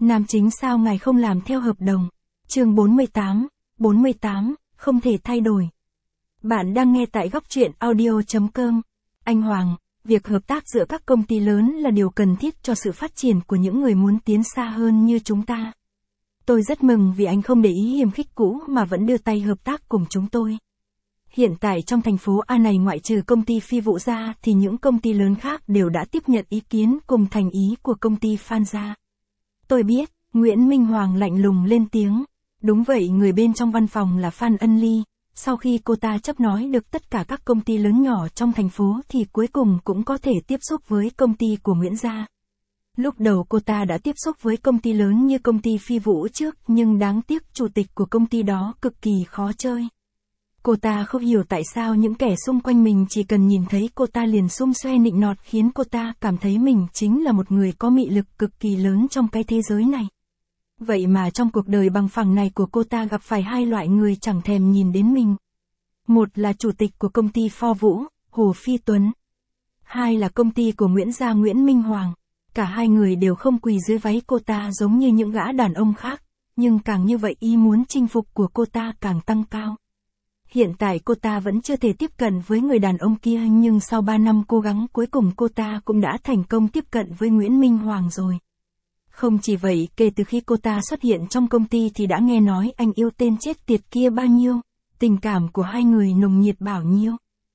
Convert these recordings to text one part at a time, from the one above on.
Nam chính sao ngài không làm theo hợp đồng? Chương 48, không thể thay đổi. Bạn đang nghe tại góc truyện audio.com. Anh Hoàng, việc hợp tác giữa các công ty lớn là điều cần thiết cho sự phát triển của những người muốn tiến xa hơn như chúng ta. Tôi rất mừng vì anh không để ý hiềm khích cũ mà vẫn đưa tay hợp tác cùng chúng tôi. Hiện tại trong thành phố A này ngoại trừ công ty Phi Vũ ra thì những công ty lớn khác đều đã tiếp nhận ý kiến cùng thành ý của công ty Phan gia. Tôi biết, Nguyễn Minh Hoàng lạnh lùng lên tiếng. Đúng vậy, người bên trong văn phòng là Phan Ân Ly. Sau khi cô ta chấp nói được tất cả các công ty lớn nhỏ trong thành phố thì cuối cùng cũng có thể tiếp xúc với công ty của Nguyễn gia. Lúc đầu cô ta đã tiếp xúc với công ty lớn như công ty Phi Vũ trước, nhưng đáng tiếc chủ tịch của công ty đó cực kỳ khó chơi. Cô ta không hiểu tại sao những kẻ xung quanh mình chỉ cần nhìn thấy cô ta liền xum xoe nịnh nọt, khiến cô ta cảm thấy mình chính là một người có mị lực cực kỳ lớn trong cái thế giới này. Vậy mà trong cuộc đời bằng phẳng này của cô ta gặp phải hai loại người chẳng thèm nhìn đến mình. Một là chủ tịch của công ty Pho Vũ, Hồ Phi Tuấn. Hai là công ty của Nguyễn gia Nguyễn Minh Hoàng. Cả hai người đều không quỳ dưới váy cô ta giống như những gã đàn ông khác, nhưng càng như vậy ý muốn chinh phục của cô ta càng tăng cao. Hiện tại cô ta vẫn chưa thể tiếp cận với người đàn ông kia, nhưng sau 3 năm cố gắng cuối cùng cô ta cũng đã thành công tiếp cận với Nguyễn Minh Hoàng rồi. Không chỉ vậy, kể từ khi cô ta xuất hiện trong công ty thì đã nghe nói anh yêu tên chết tiệt kia bao nhiêu, tình cảm của hai người nồng nhiệt bao nhiêu.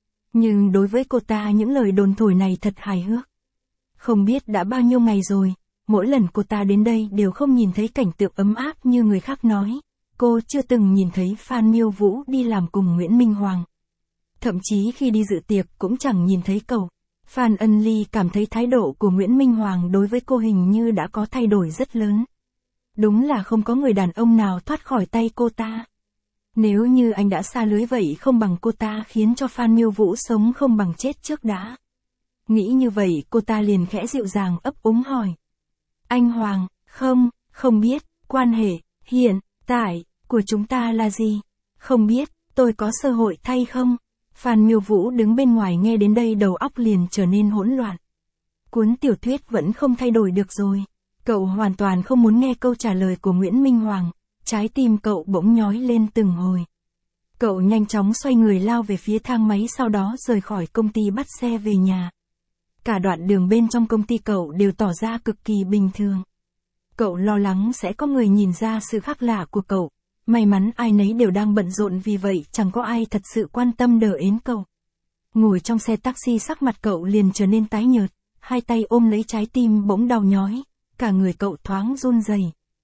Nhưng đối với cô ta những lời đồn thổi này thật hài hước. Không biết đã bao nhiêu ngày rồi, mỗi lần cô ta đến đây đều không nhìn thấy cảnh tượng ấm áp như người khác nói. Cô chưa từng nhìn thấy Phan Miêu Vũ đi làm cùng Nguyễn Minh Hoàng. Thậm chí khi đi dự tiệc cũng chẳng nhìn thấy cậu. Phan Ân Ly cảm thấy thái độ của Nguyễn Minh Hoàng đối với cô hình như đã có thay đổi rất lớn. Đúng là không có người đàn ông nào thoát khỏi tay cô ta. Nếu như anh đã xa lưới vậy không bằng cô ta khiến cho Phan Miêu Vũ sống không bằng chết trước đã. Nghĩ như vậy cô ta liền khẽ dịu dàng ấp úng hỏi. Anh Hoàng, không biết, quan hệ, hiện tại của chúng ta là gì? Không biết, tôi có cơ hội thay không? Phan Miêu Vũ đứng bên ngoài nghe đến đây đầu óc liền trở nên hỗn loạn. Cuốn tiểu thuyết vẫn không thay đổi được rồi. Cậu hoàn toàn không muốn nghe câu trả lời của Nguyễn Minh Hoàng. Trái tim cậu bỗng nhói lên từng hồi. Cậu nhanh chóng xoay người lao về phía thang máy, sau đó rời khỏi công ty bắt xe về nhà. Cả đoạn đường bên trong công ty cậu đều tỏ ra cực kỳ bình thường. Cậu lo lắng sẽ có người nhìn ra sự khác lạ của cậu. May mắn ai nấy đều đang bận rộn, vì vậy chẳng có ai thật sự quan tâm đỡ ến cậu. Ngồi trong xe taxi sắc mặt cậu liền trở nên tái nhợt, hai tay ôm lấy trái tim bỗng đau nhói, cả người cậu thoáng run rẩy.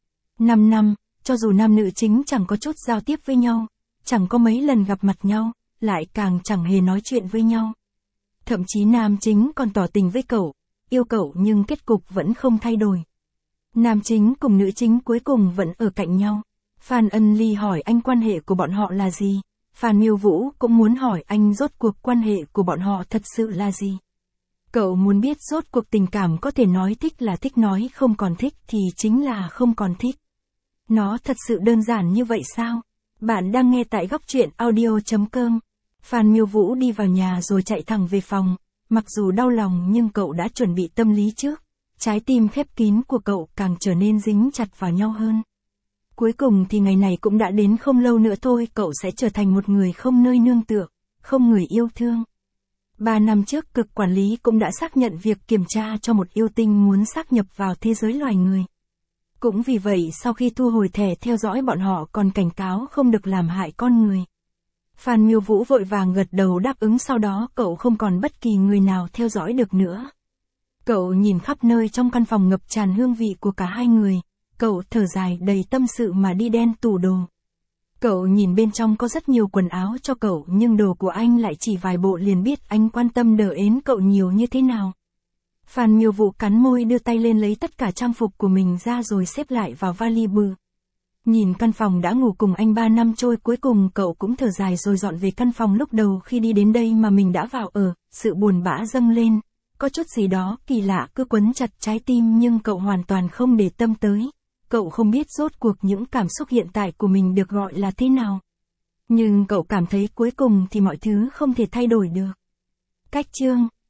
5 năm, cho dù nam nữ chính chẳng có chút giao tiếp với nhau, chẳng có mấy lần gặp mặt nhau, lại càng chẳng hề nói chuyện với nhau. Thậm chí nam chính còn tỏ tình với cậu, yêu cậu, nhưng kết cục vẫn không thay đổi. Nam chính cùng nữ chính cuối cùng vẫn ở cạnh nhau. Phan Ân Ly hỏi anh quan hệ của bọn họ là gì? Phan Miêu Vũ cũng muốn hỏi anh rốt cuộc quan hệ của bọn họ thật sự là gì? Cậu muốn biết rốt cuộc tình cảm có thể nói thích là thích, nói không còn thích thì chính là không còn thích. Nó thật sự đơn giản như vậy sao? Bạn đang nghe tại góc truyện audio.com. Phan Miêu Vũ đi vào nhà rồi chạy thẳng về phòng. Mặc dù đau lòng nhưng cậu đã chuẩn bị tâm lý trước. Trái tim khép kín của cậu càng trở nên dính chặt vào nhau hơn. Cuối cùng thì ngày này cũng đã đến, không lâu nữa thôi cậu sẽ trở thành một người không nơi nương tựa, không người yêu thương. 3 năm trước Cực Quản lý cũng đã xác nhận việc kiểm tra cho một yêu tinh muốn sáp nhập vào thế giới loài người. Cũng vì vậy sau khi thu hồi thẻ theo dõi, bọn họ còn cảnh cáo không được làm hại con người. Phan Miêu Vũ vội vàng gật đầu đáp ứng, sau đó cậu không còn bất kỳ người nào theo dõi được nữa. Cậu nhìn khắp nơi trong căn phòng ngập tràn hương vị của cả hai người. Cậu thở dài đầy tâm sự mà đi đen tủ đồ. Cậu nhìn bên trong có rất nhiều quần áo cho cậu, nhưng đồ của anh lại chỉ vài bộ, liền biết anh quan tâm đỡ ến cậu nhiều như thế nào. Phan Miêu Vũ cắn môi đưa tay lên lấy tất cả trang phục của mình ra rồi xếp lại vào vali bự. Nhìn căn phòng đã ngủ cùng anh 3 năm trôi, cuối cùng cậu cũng thở dài rồi dọn về căn phòng lúc đầu khi đi đến đây mà mình đã vào ở. Sự buồn bã dâng lên, có chút gì đó kỳ lạ cứ quấn chặt trái tim, nhưng cậu hoàn toàn không để tâm tới. Cậu không biết rốt cuộc những cảm xúc hiện tại của mình được gọi là thế nào. Nhưng cậu cảm thấy cuối cùng thì mọi thứ không thể thay đổi được. Cách chương